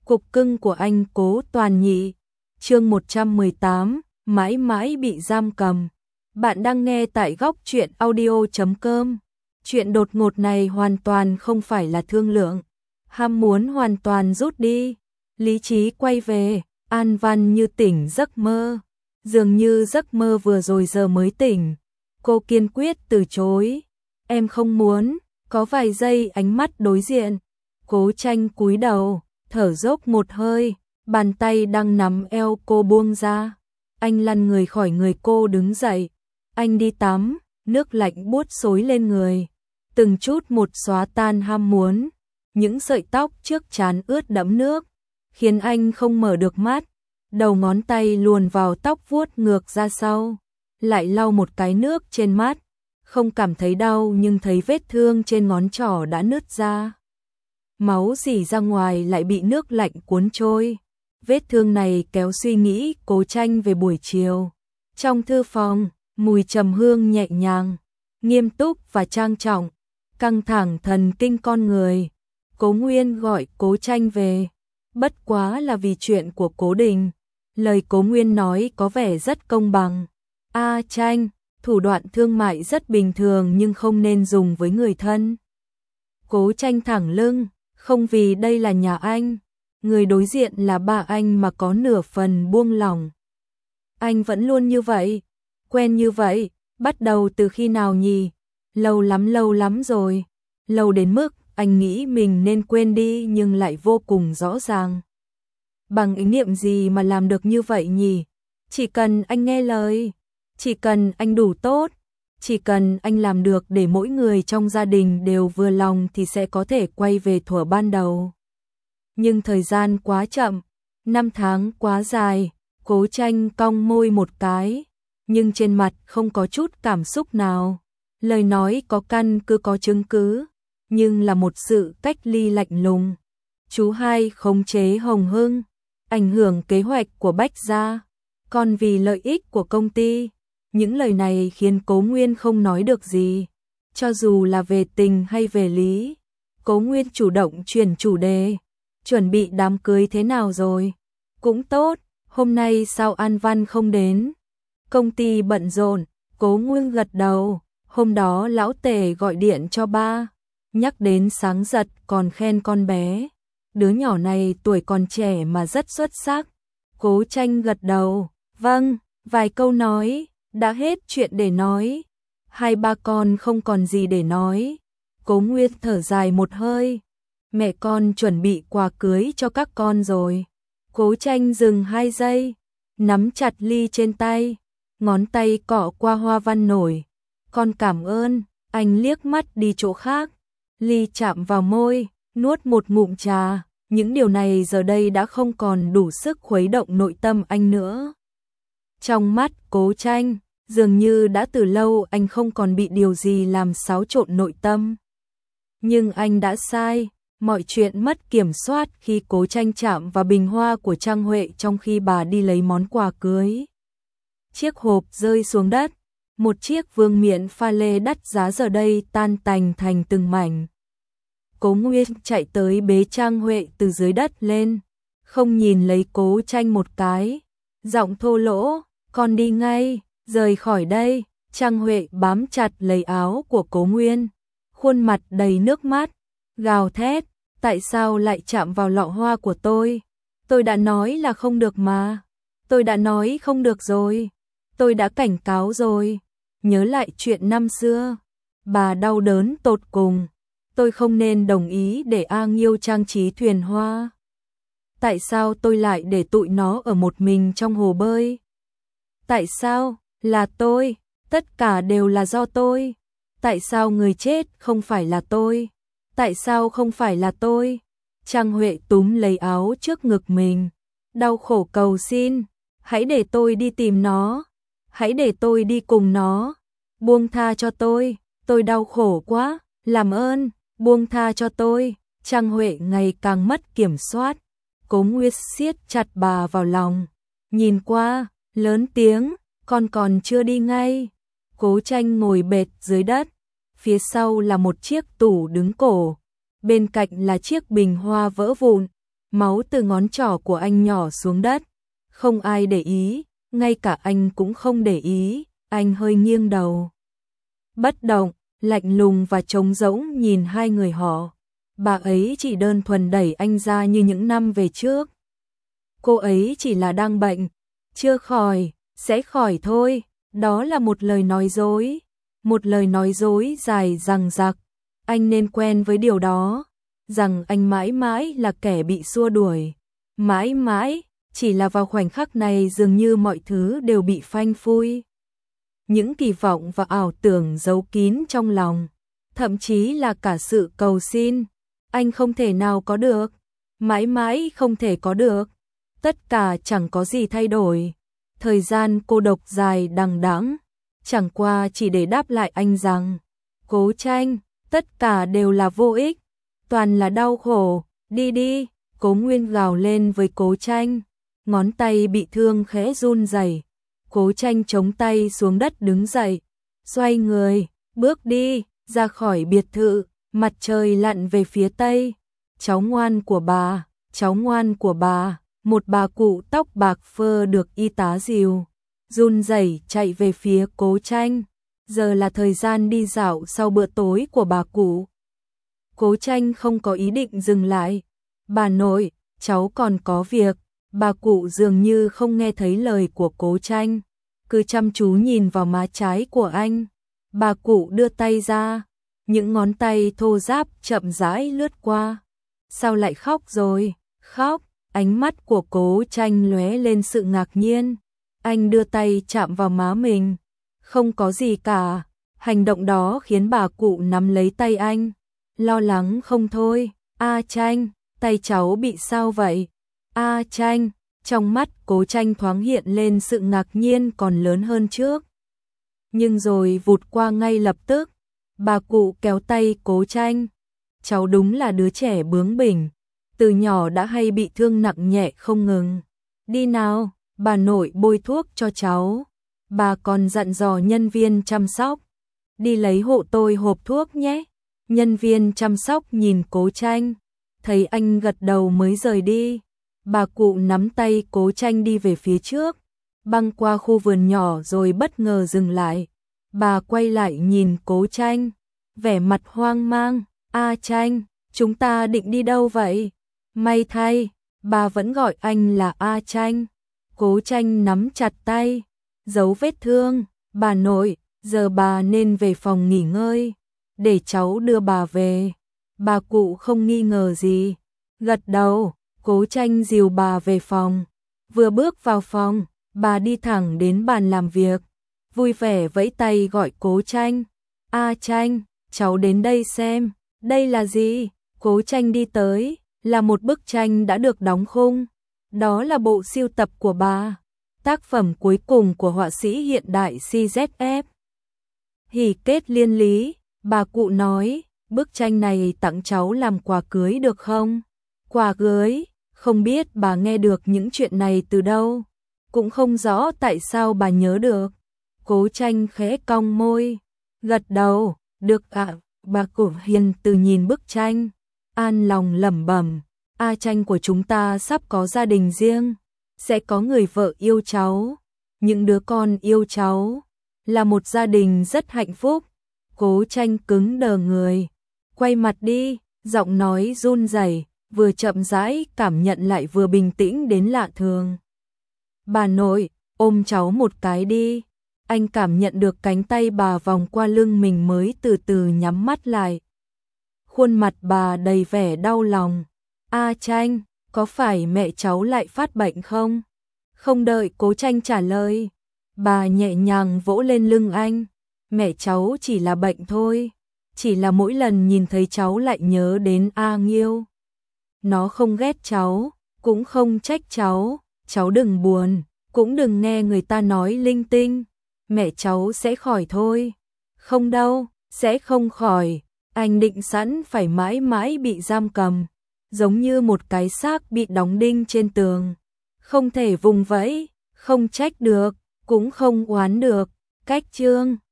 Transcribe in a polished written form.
Cục cưng của anh Cố Toàn Nhị. Chương 118, mãi mãi bị giam cầm. Bạn đang nghe tại góc truyện audio.com. Chuyện đột ngột này hoàn toàn không phải là thương lượng. Ham muốn hoàn toàn rút đi. Lý trí quay về, An Văn như tỉnh giấc mơ. Dường như giấc mơ vừa rồi giờ mới tỉnh. Cô kiên quyết từ chối. Em không muốn. Có vài giây ánh mắt đối diện. Cố Tranh cúi đầu, thở dốc một hơi, bàn tay đang nắm eo cô buông ra. Anh lăn người khỏi người cô đứng dậy. Anh đi tắm, nước lạnh buốt xối lên người. Từng chút một xóa tan ham muốn. Những sợi tóc trước trán ướt đẫm nước, khiến anh không mở được mắt. Đầu ngón tay luồn vào tóc vuốt ngược ra sau. Lại lau một cái nước trên mắt. Không cảm thấy đau nhưng thấy vết thương trên ngón trỏ đã nứt ra. Máu rỉ ra ngoài lại bị nước lạnh cuốn trôi. Vết thương này kéo suy nghĩ Cố Tranh về buổi chiều. Trong thư phòng, mùi trầm hương nhẹ nhàng, nghiêm túc và trang trọng, căng thẳng thần kinh con người. Cố Nguyên gọi Cố Tranh về, bất quá là vì chuyện của Cố Đình. Lời Cố Nguyên nói có vẻ rất công bằng. Tranh, thủ đoạn thương mại rất bình thường nhưng không nên dùng với người thân. Cố Tranh thẳng lưng, không vì đây là nhà anh, người đối diện là ba anh mà có nửa phần buông lỏng. Anh vẫn luôn như vậy, quen như vậy, bắt đầu từ khi nào nhỉ? Lâu lắm rồi, lâu đến mức anh nghĩ mình nên quên đi nhưng lại vô cùng rõ ràng. Bằng ý niệm gì mà làm được như vậy nhỉ? Chỉ cần anh nghe lời, chỉ cần anh đủ tốt, chỉ cần anh làm được để mỗi người trong gia đình đều vừa lòng thì sẽ có thể quay về thuở ban đầu. Nhưng thời gian quá chậm, 5 tháng quá dài. Cố Tranh cong môi một cái, nhưng trên mặt không có chút cảm xúc nào. Lời nói có căn cứ có chứng cứ, nhưng là một sự cách ly lạnh lùng. Chú hai khống chế Hồng Hưng, ảnh hưởng kế hoạch của Bách gia, còn vì lợi ích của công ty. Những lời này khiến Cố Nguyên không nói được gì. Cho dù là về tình hay về lý, Cố Nguyên chủ động chuyển chủ đề. Chuẩn bị đám cưới thế nào rồi? Cũng tốt, hôm nay sao An Văn không đến? Công ty bận rộn. Cố Nguyên gật đầu. Hôm đó lão Tề gọi điện cho ba, nhắc đến sáng giật còn khen con bé. Đứa nhỏ này tuổi còn trẻ mà rất xuất sắc. Cố Tranh gật đầu. Vâng, vài câu nói, đã hết chuyện để nói. Hai ba con không còn gì để nói. Cố Nguyên thở dài một hơi. Mẹ con chuẩn bị quà cưới cho các con rồi. Cố Tranh dừng 2 giây, nắm chặt ly trên tay, ngón tay cọ qua hoa văn nổi. Con cảm ơn. Anh liếc mắt đi chỗ khác. Ly chạm vào môi, nuốt một ngụm trà. Những điều này giờ đây đã không còn đủ sức khuấy động nội tâm anh nữa. Trong mắt Cố Tranh, dường như đã từ lâu anh không còn bị điều gì làm xáo trộn nội tâm. Nhưng anh đã sai. Mọi chuyện mất kiểm soát khi Cố Tranh chạm vào bình hoa của Trang Huệ trong khi bà đi lấy món quà cưới. Chiếc hộp rơi xuống đất. Một chiếc vương miện pha lê đắt giá giờ đây tan tành thành từng mảnh. Cố Nguyên chạy tới bế Trang Huệ từ dưới đất lên, không nhìn lấy Cố Tranh một cái. Giọng thô lỗ, con đi ngay, rời khỏi đây. Trang Huệ bám chặt lấy áo của Cố Nguyên, khuôn mặt đầy nước mắt, gào thét. Tại sao lại chạm vào lọ hoa của tôi? Tôi đã nói là không được mà. Tôi đã nói không được rồi. Tôi đã cảnh cáo rồi. Nhớ lại chuyện năm xưa. Bà đau đớn tột cùng. Tôi không nên đồng ý để A Nghiêu trang trí thuyền hoa. Tại sao tôi lại để tụi nó ở một mình trong hồ bơi? Tại sao? Là tôi. Tất cả đều là do tôi. Tại sao người chết không phải là tôi? Tại sao không phải là tôi? Trang Huệ túm lấy áo trước ngực mình, đau khổ cầu xin. Hãy để tôi đi tìm nó. Hãy để tôi đi cùng nó. Buông tha cho tôi đau khổ quá. Làm ơn, buông tha cho tôi. Trang Huệ ngày càng mất kiểm soát. Cố Nguyên siết chặt bà vào lòng. Nhìn qua, lớn tiếng, con còn chưa đi ngay. Cố Tranh ngồi bệt dưới đất. Phía sau là một chiếc tủ đứng cổ, bên cạnh là chiếc bình hoa vỡ vụn, máu từ ngón trỏ của anh nhỏ xuống đất. Không ai để ý, ngay cả anh cũng không để ý, anh hơi nghiêng đầu. Bất động, lạnh lùng và trống rỗng nhìn hai người họ. Bà ấy chỉ đơn thuần đẩy anh ra như những năm về trước. Cô ấy chỉ là đang bệnh, chưa khỏi, sẽ khỏi thôi. Đó là một lời nói dối. Một lời nói dối dài dằng dặc. Anh nên quen với điều đó. Rằng anh mãi mãi là kẻ bị xua đuổi. Mãi mãi, chỉ là vào khoảnh khắc này dường như mọi thứ đều bị phanh phui. Những kỳ vọng và ảo tưởng giấu kín trong lòng. Thậm chí là cả sự cầu xin. Anh không thể nào có được. Mãi mãi không thể có được. Tất cả chẳng có gì thay đổi. Thời gian cô độc dài đằng đẵng, chẳng qua chỉ để đáp lại anh rằng, Cố Tranh, tất cả đều là vô ích, toàn là đau khổ, đi đi. Cố Nguyên gào lên với Cố Tranh, ngón tay bị thương khẽ run rẩy. Cố Tranh chống tay xuống đất đứng dậy, xoay người, bước đi, ra khỏi biệt thự. Mặt trời lặn về phía tây. Cháu ngoan của bà, cháu ngoan của bà. Một bà cụ tóc bạc phơ được y tá dìu, run rẩy chạy về phía Cố Tranh. Giờ là thời gian đi dạo sau bữa tối của bà cụ. Cố Tranh không có ý định dừng lại. Bà nội, cháu còn có việc. Bà cụ dường như không nghe thấy lời của Cố Tranh, cứ chăm chú nhìn vào má trái của anh. Bà cụ đưa tay ra, những ngón tay thô ráp chậm rãi lướt qua. Sao lại khóc rồi? Khóc? Ánh mắt của Cố Tranh lóe lên sự ngạc nhiên. Anh đưa tay chạm vào má mình. Không có gì cả. Hành động đó khiến bà cụ nắm lấy tay anh. Lo lắng không thôi. A Tranh, tay cháu bị sao vậy? A Tranh, trong mắt Cố Tranh thoáng hiện lên sự ngạc nhiên còn lớn hơn trước. Nhưng rồi vụt qua ngay lập tức. Bà cụ kéo tay Cố Tranh. Cháu đúng là đứa trẻ bướng bỉnh. Từ nhỏ đã hay bị thương nặng nhẹ không ngừng. Đi nào, bà nội bôi thuốc cho cháu. Bà còn dặn dò nhân viên chăm sóc. Đi lấy hộ tôi hộp thuốc nhé. Nhân viên chăm sóc nhìn Cố Tranh, thấy anh gật đầu mới rời đi. Bà cụ nắm tay Cố Tranh đi về phía trước, băng qua khu vườn nhỏ rồi bất ngờ dừng lại. Bà quay lại nhìn Cố Tranh, vẻ mặt hoang mang. A Tranh, chúng ta định đi đâu vậy? May thay, bà vẫn gọi anh là A Tranh. Cố Tranh nắm chặt tay, giấu vết thương. Bà nội, giờ bà nên về phòng nghỉ ngơi, để cháu đưa bà về. Bà cụ không nghi ngờ gì, gật đầu. Cố Tranh dìu bà về phòng. Vừa bước vào phòng, bà đi thẳng đến bàn làm việc, vui vẻ vẫy tay gọi Cố Tranh. A Tranh, cháu đến đây xem. Đây là gì? Cố Tranh đi tới, là một bức tranh đã được đóng khung. Đó là bộ sưu tập của bà, tác phẩm cuối cùng của họa sĩ hiện đại CZF. Hỉ kết liên lý, bà cụ nói, bức tranh này tặng cháu làm quà cưới được không? Quà cưới? Không biết bà nghe được những chuyện này từ đâu, cũng không rõ tại sao bà nhớ được. Cố Tranh khẽ cong môi, gật đầu, được ạ. Bà cụ hiền từ nhìn bức tranh, an lòng lẩm bẩm, A Tranh của chúng ta sắp có gia đình riêng, sẽ có người vợ yêu cháu, những đứa con yêu cháu, là một gia đình rất hạnh phúc. Cố Tranh cứng đờ người, quay mặt đi, giọng nói run rẩy, vừa chậm rãi cảm nhận lại vừa bình tĩnh đến lạ thường. Bà nội, ôm cháu một cái đi. Anh cảm nhận được cánh tay bà vòng qua lưng mình mới từ từ nhắm mắt lại. Khuôn mặt bà đầy vẻ đau lòng. A Tranh, có phải mẹ cháu lại phát bệnh không? Không đợi Cố Tranh trả lời, bà nhẹ nhàng vỗ lên lưng anh. Mẹ cháu chỉ là bệnh thôi, chỉ là mỗi lần nhìn thấy cháu lại nhớ đến A Nghiêu. Nó không ghét cháu, cũng không trách cháu, cháu đừng buồn, cũng đừng nghe người ta nói linh tinh. Mẹ cháu sẽ khỏi thôi. Không đâu, sẽ không khỏi. Anh định sẵn phải mãi mãi bị giam cầm, giống như một cái xác bị đóng đinh trên tường, không thể vùng vẫy, không trách được, cũng không oán được. Cách chương